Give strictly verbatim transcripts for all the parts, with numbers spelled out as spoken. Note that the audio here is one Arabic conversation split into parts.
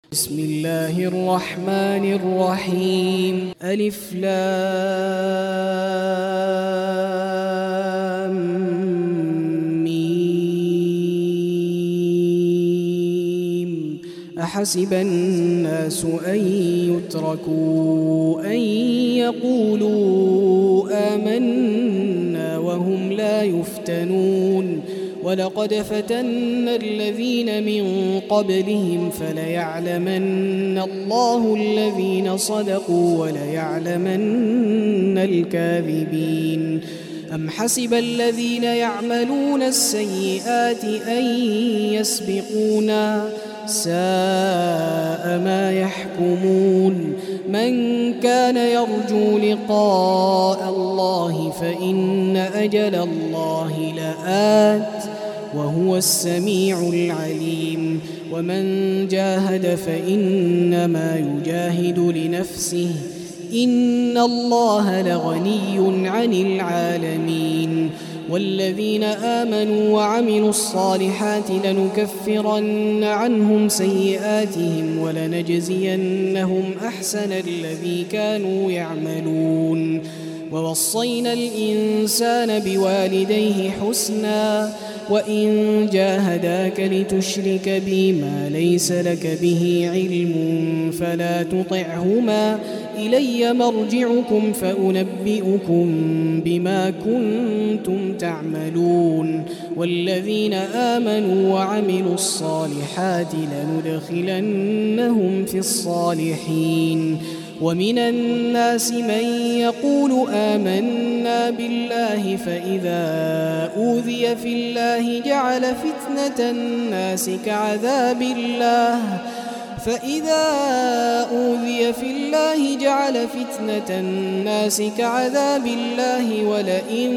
بسم الله الرحمن الرحيم. ألف لام ميم. أحسب الناس أن يتركوا أن يقولوا آمنا وهم لا يفتنون. ولقد فتنا الذين من قبلهم فليعلمن الله الذين صدقوا وليعلمن الكاذبين. أم حسب الذين يعملون السيئات أن يسبقونا ساء ما يحكمون. من كان يرجو لقاء الله فإن أجل الله لآت وهو السميع العليم. ومن جاهد فإنما يجاهد لنفسه إن الله لغني عن العالمين. والذين آمنوا وعملوا الصالحات لنكفرن عنهم سيئاتهم ولنجزينهم أحسن الذي كانوا يعملون. ووصينا الإنسان بوالديه حسنا وإن جاهداك لتشرك بي ما ليس لك به علم فلا تطعهما إلي مرجعكم فأنبئكم بما كنتم تعملون. والذين آمنوا وعملوا الصالحات لندخلنهم في الصالحين. ومن الناس من يقول آمنا بالله فإذا أوذي في الله جعل فتنة الناس كعذاب الله فإذا أوذي في الله جعل فتنة الناس كعذاب الله ولئن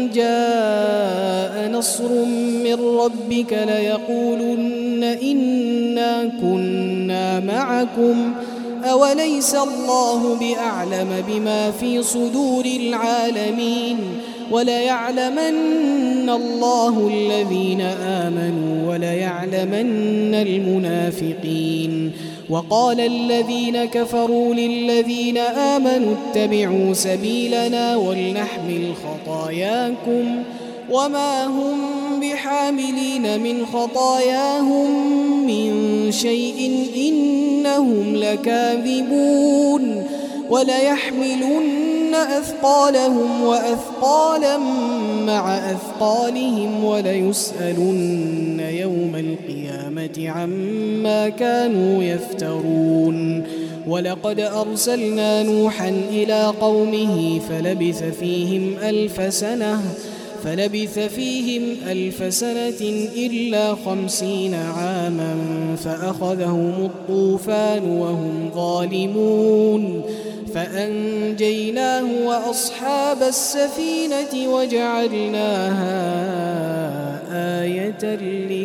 جاء نصر من ربك ليقولن إنا كنا معكم أوليس الله بأعلم بما في صدور العالمين. وليعلمن الله الذين آمنوا وليعلمن المنافقين. وقال الذين كفروا للذين آمنوا اتبعوا سبيلنا ولنحمل خطاياكم وما هم بحاملين من خطاياهم من شيء إنهم لكاذبون. وليحملن أثقالهم وأثقالا مع أثقالهم وليسألن يوم القيامة عما كانوا يفترون. ولقد أرسلنا نوحا إلى قومه فلبث فيهم ألف سنة فلبث فيهم ألف سنة إلا خمسين عاما فأخذهم الطوفان وهم ظالمون فأنجيناه وأصحاب السفينة وجعلناها آية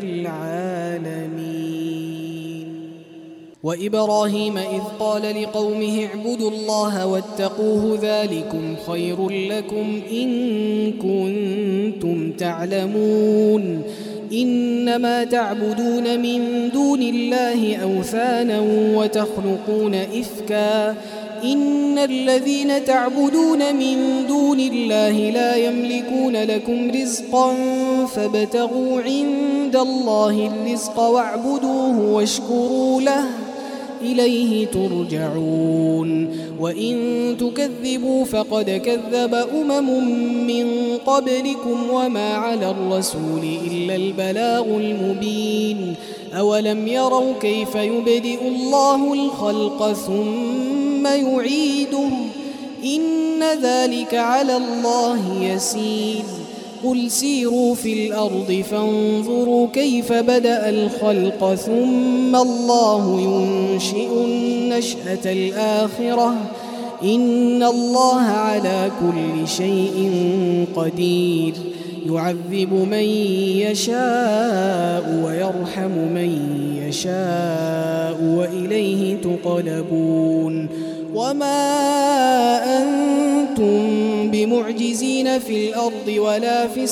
للعالمين. وإبراهيم إذ قال لقومه اعبدوا الله واتقوه ذلكم خير لكم إن كنتم تعلمون. إنما تعبدون من دون الله أوثانا وتخلقون إفكا إن الذين تعبدون من دون الله لا يملكون لكم رزقا فابتغوا عند الله الرزق واعبدوه واشكروا له إليه ترجعون. وإن تكذبوا فقد كذب أمم من قبلكم وما على الرسول إلا البلاغ المبين. أولم يروا كيف يبدئ الله الخلق ثم يعيده إن ذلك على الله يسير. قل سيروا في الأرض فانظروا كيف بدأ الخلق ثم الله ينشئ النشأة الآخرة إن الله على كل شيء قدير. يعذب من يشاء ويرحم من يشاء وإليه تقلبون. وما أنتم بمعجزين في الأرض ولا في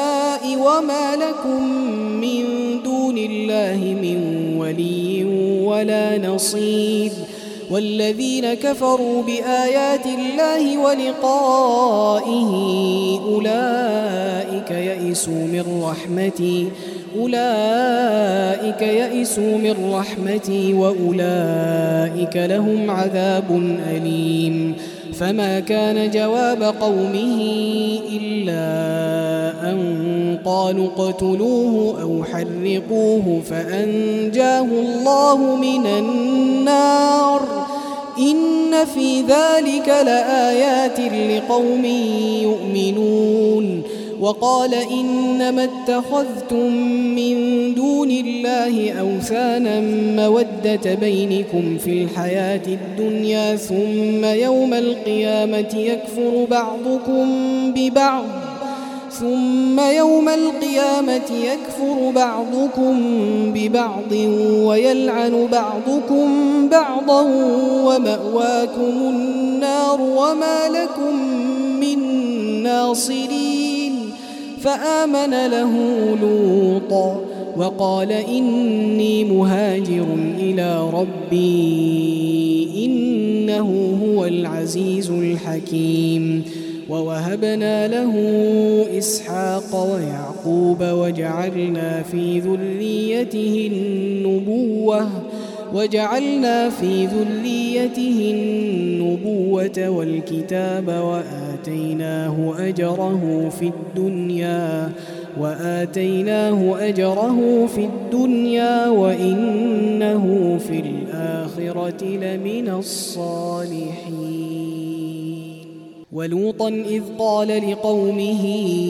السماء وما لكم من دون الله من ولي ولا نصير. والذين كفروا بآيات الله ولقائه أولئك يئسوا من رحمتي أولئك يئسوا من رحمتي وأولئك لهم عذاب أليم. فما كان جواب قومه إلا أن قالوا اقتلوه أو حرقوه فأنجاه الله من النار. إن في ذلك لآيات لقوم يؤمنون. وقال إنما اتخذتم من دون الله أوثانا مودة بينكم في الحياة الدنيا ثم يوم القيامة يكفر بعضكم ببعض ثم يوم القيامة يكفر بعضكم ببعض ويلعن بعضكم بعضا ومأواكم النار وما لكم من ناصرين. فآمن له لوط وقال إني مهاجر إلى ربي إنه هو العزيز الحكيم. ووهبنا له إسحاق ويعقوب وجعلنا في ذريته النبوة وجعلنا في ذريته النبوة والكتاب وآتيناه أجره في الدنيا وآتيناه أجره في الدنيا وإنه في الآخرة لمن الصالحين. ولوطا إذ قال لقومه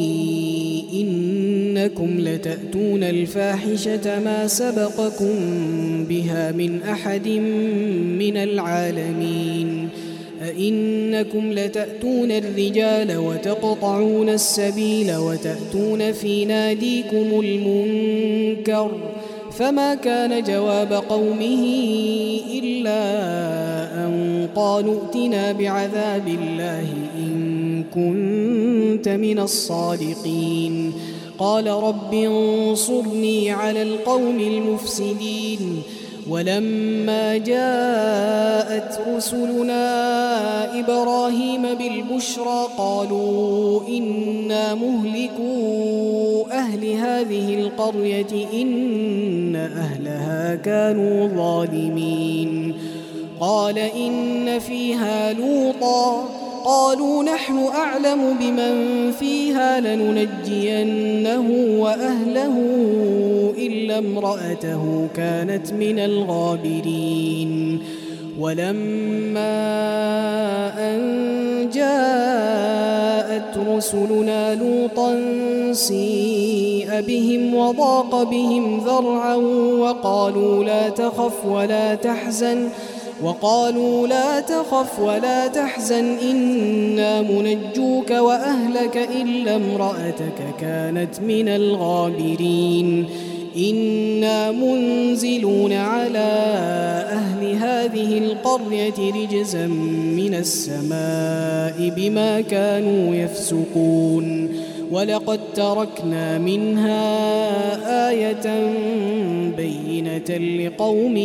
إنكم لتأتون الفاحشة ما سبقكم بها من أحد من العالمين. أئنكم لتأتون الرجال وتقطعون السبيل وتأتون في ناديكم المنكر. فما كان جواب قومه إلا أن قالوا ائتنا بعذاب الله إن كنت من الصادقين. قال رب انصرني على القوم المفسدين. ولما جاءت رسلنا إبراهيم بالبشرى قالوا إنا مهلكو أهل هذه القرية إن أهلها كانوا ظالمين. قال إن فيها لوطا قالوا نحن أعلم بمن فيها لننجينه وأهله إلا امرأته كانت من الغابرين. ولما أن جاءت رسلنا لوطا سيء بهم وضاق بهم ذرعا وقالوا لا تخف ولا تحزن وقالوا لا تخف ولا تحزن إنا منجوك وأهلك إلا امرأتك كانت من الغابرين. إنا منزلون على أهل هذه القرية رجزا من السماء بما كانوا يفسقون. ولقد تركنا منها آية بينة لقوم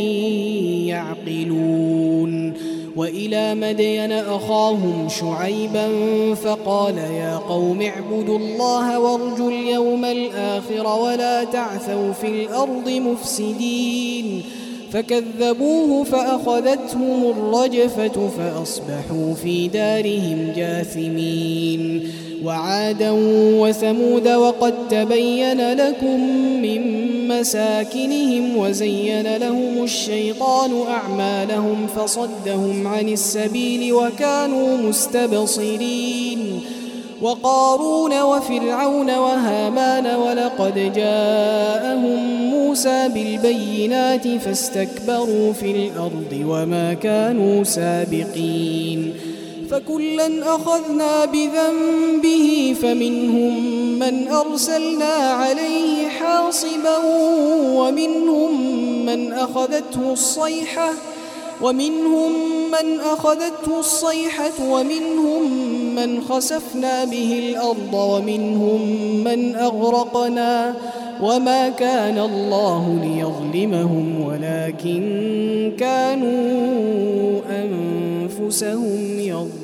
يعقلون. وإلى مدين أخاهم شعيبا فقال يا قوم اعبدوا الله وارجوا اليوم الآخر ولا تعثوا في الأرض مفسدين. فكذبوه فأخذتهم الرجفة فأصبحوا في دارهم جاثمين. وعادا وثمود وقد تبين لكم من مساكنهم وزين لهم الشيطان أعمالهم فصدهم عن السبيل وكانوا مستبصرين. وقارون وفرعون وهامان ولقد جاءهم موسى بالبينات فاستكبروا في الأرض وما كانوا سابقين. فكلا أخذنا بذنبه فمنهم من أرسلنا عليه حاصبا ومنهم من أخذته الصيحة ومنهم من أخذته الصيحة ومنهم من خسفنا به الأرض ومنهم من أغرقنا وما كان الله ليظلمهم ولكن كانوا أنفسهم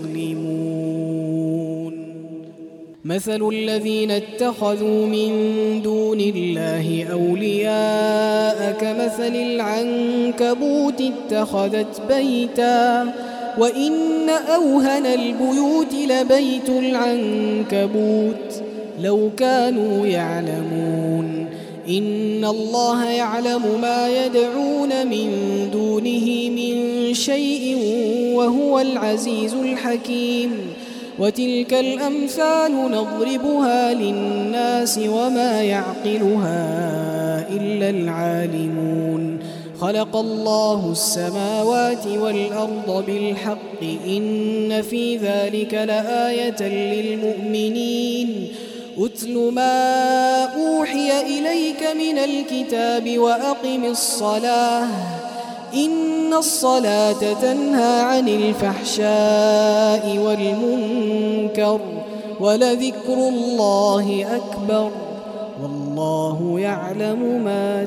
يظلمون مثل الذين اتخذوا من دون الله أولياء كمثل العنكبوت اتخذت بيتا وإن أوهن البيوت لبيت العنكبوت لو كانوا يعلمون إن الله يعلم ما يدعون من دونه من شيء وهو العزيز الحكيم وتلك الأمثال نضربها للناس وما يعقلها إلا العالمون خلق الله السماوات والأرض بالحق إن في ذلك لآية للمؤمنين أتل ما أوحي إليك من الكتاب وأقم الصلاة إن الصلاة تنهى عن الفحشاء والمنكر ولذكر الله أكبر والله يعلم ما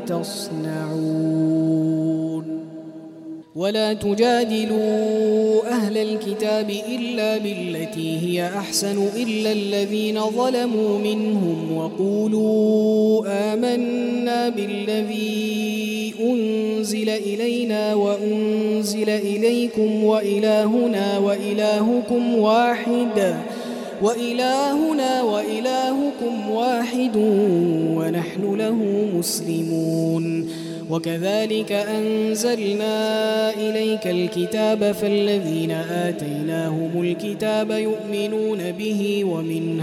تصنعون ولا تجادلوا أهل الكتاب إلا بالتي هي أحسن إلا الذين ظلموا منهم وقولوا آمنا بالذي أنزل إلينا وأنزل إليكم وإلهنا وإلهكم واحد وإلهنا وإلهكم واحد ونحن له مسلمون وكذلك أنزلنا إليك الكتاب فالذين آتيناهم الكتاب يؤمنون به ومن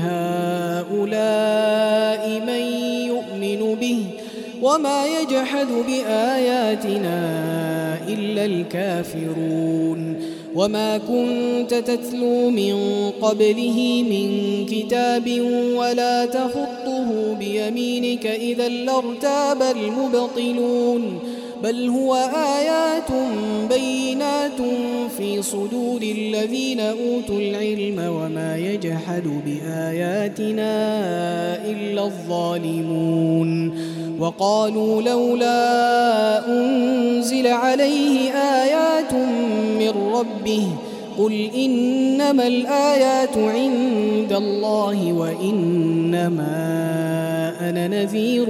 هؤلاء من يؤمن به وما يجحد بآياتنا إلا الكافرون وما كنت تتلو من قبله من كتاب ولا تخطه بيمينك إذا لارتاب المبطلون بل هو آيات بينات في صدور الذين أوتوا العلم وما يجحد بآياتنا إلا الظالمون وقالوا لولا أنزل عليه آيات من ربه قل إنما الآيات عند الله وإنما أنا نذير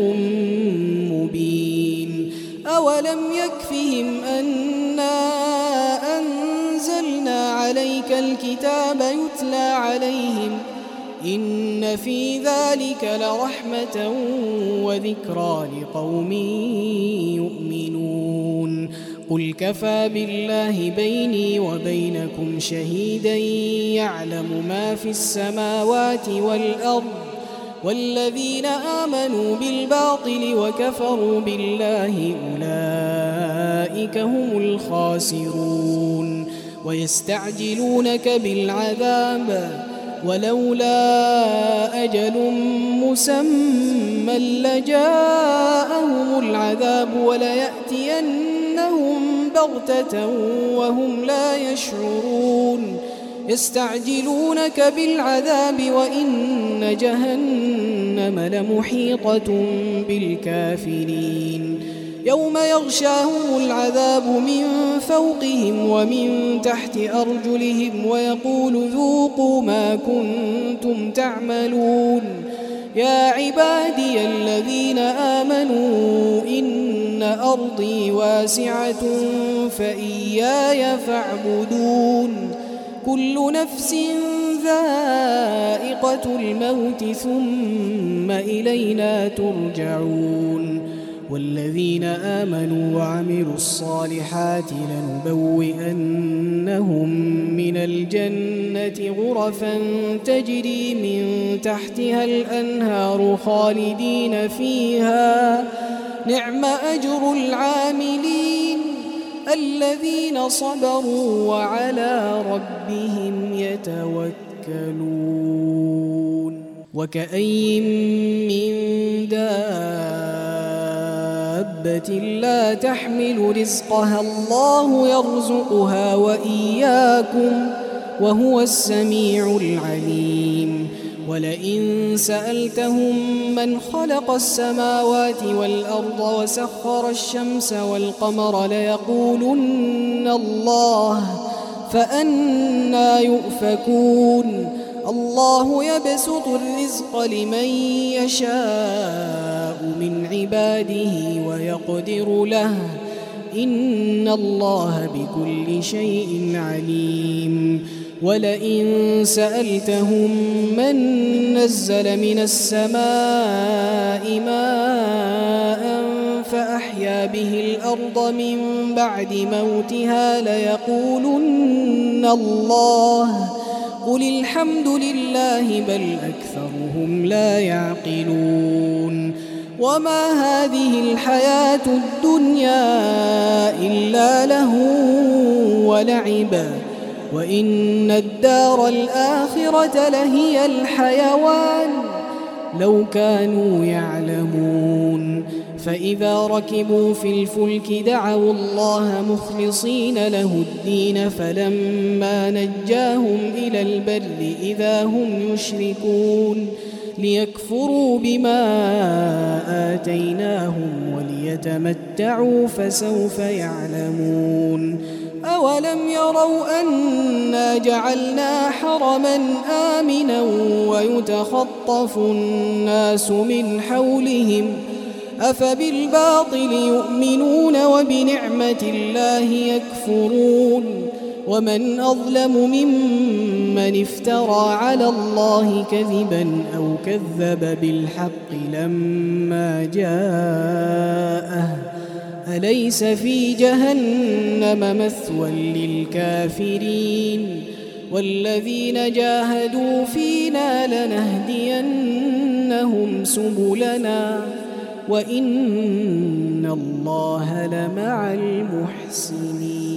مبين أولم يكفهم أنا أنزلنا عليك الكتاب يتلى عليهم إن في ذلك لرحمة وذكرى لقوم يؤمنون قل كفى بالله بيني وبينكم شهيدا يعلم ما في السماوات والأرض والذين آمنوا بالباطل وكفروا بالله أولئك هم الخاسرون ويستعجلونك بالعذاب ولولا أجل مسمى لجاءهم العذاب وليأتينهم بغتة وهم لا يشعرون يستعجلونك بالعذاب وإن جهنم لمحيطة بالكافرين يوم يغشاهم العذاب من فوقهم ومن تحت أرجلهم ويقول ذوقوا ما كنتم تعملون يا عبادي الذين آمنوا إن أرضي واسعة فإياي فاعبدون كل نفس ذائقة الموت ثم إلينا ترجعون والذين آمنوا وعملوا الصالحات لنبوئنهم من الجنة غرفا تجري من تحتها الأنهار خالدين فيها نعم أجر العاملين الذين صبروا وعلى ربهم يتوكلون وكأين من دابة لا تحمل رزقها الله يرزقها وإياكم وهو السميع العليم ولئن سألتهم من خلق السماوات والأرض وسخر الشمس والقمر ليقولن الله فأنى يؤفكون الله يبسط الرزق لمن يشاء من عباده ويقدر له إن الله بكل شيء عليم ولئن سألتهم من نزل من السماء ماء فأحيا به الأرض من بعد موتها ليقولن الله قل الحمد لله بل أكثرهم لا يعقلون وما هذه الحياة الدنيا إلا لهو ولعب وإن الدار الآخرة لهي الحيوان لو كانوا يعلمون فإذا ركبوا في الفلك دعوا الله مخلصين له الدين فلما نجاهم إلى البر إذا هم يشركون ليكفروا بما آتيناهم وليتمتعوا فسوف يعلمون أولم يروا أنا جعلنا حرما آمنا ويتخطف الناس من حولهم أفبالباطل يؤمنون وبنعمة الله يكفرون ومن أظلم ممن افترى على الله كذبا أو كذب بالحق لما جاءه أليس في جهنم مثوى للكافرين والذين جاهدوا فينا لنهدينهم سبلنا وإن الله لمع المحسنين.